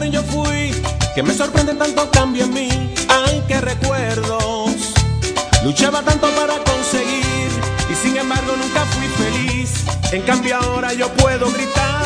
joven yo fui, que me sorprende tanto cambio en mí. Ay, qué recuerdos. Luchaba tanto para conseguir y sin embargo nunca fui feliz. En cambio ahora yo puedo gritar.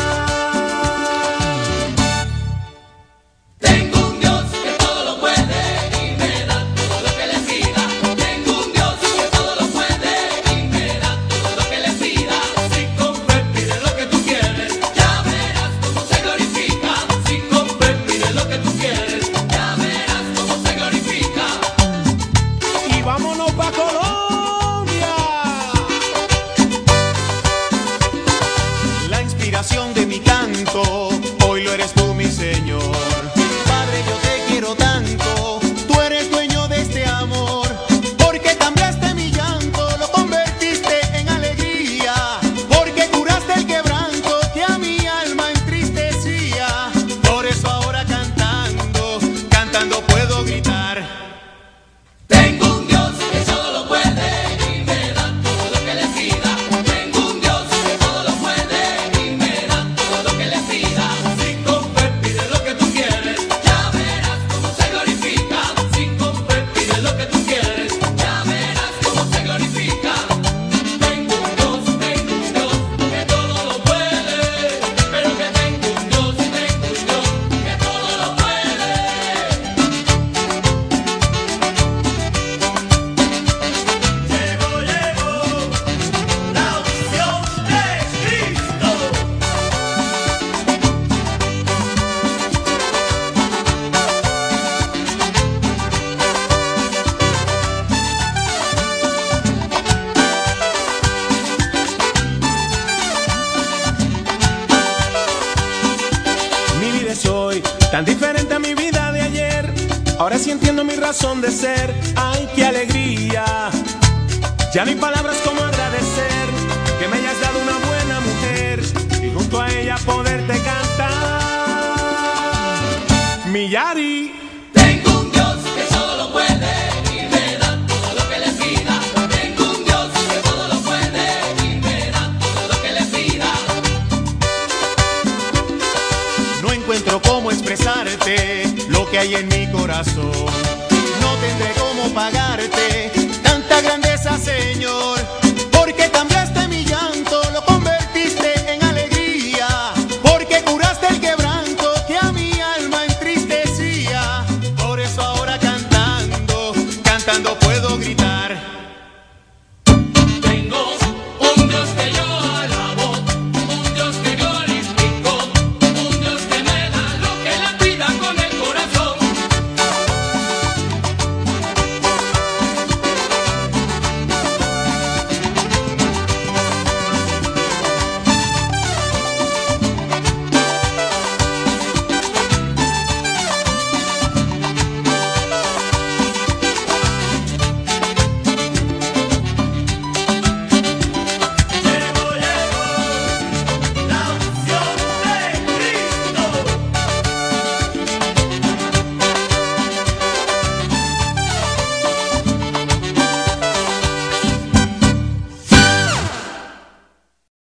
De mi canto, hoy lo eres tú, mi Señor. Padre, yo te quiero tanto, tú eres dueño de este amor, porque cambiaste mi llanto, lo convertiste en alegría, porque curaste el quebranto que a mi alma entristecía. Por eso ahora cantando, cantando puedo gritar. Tengo un Dios que todo lo puede y me da todo lo que le pida. Tengo un Dios que todo lo puede y me da todo lo que le pida. Si con fe pides lo que tú quieres, ya verás cómo se glorifica. Si con fe pides lo que tú quieres, ya verás cómo se glorifica. Tengo un Dios que todo lo puede, pero que tengo un Dios que todo lo puede. Llegó la unción de Cristo. Mi vida es hoy tan diferente a mi vida de ayer. Ahora sí entiendo mi razón de ser. Ay, qué alegría. Ya no hay palabras como agradecer que me hayas dado una buena mujer y junto a ella poderte cantar. Mi Yari. Tengo un Dios que todo lo puede y me da todo lo que le pida. Tengo un Dios que todo lo puede y me da todo lo que le pida. No encuentro cómo expresarte lo que hay en mi corazón. No tendré cómo pagarte tanta grandeza, Señor, porque cambiaste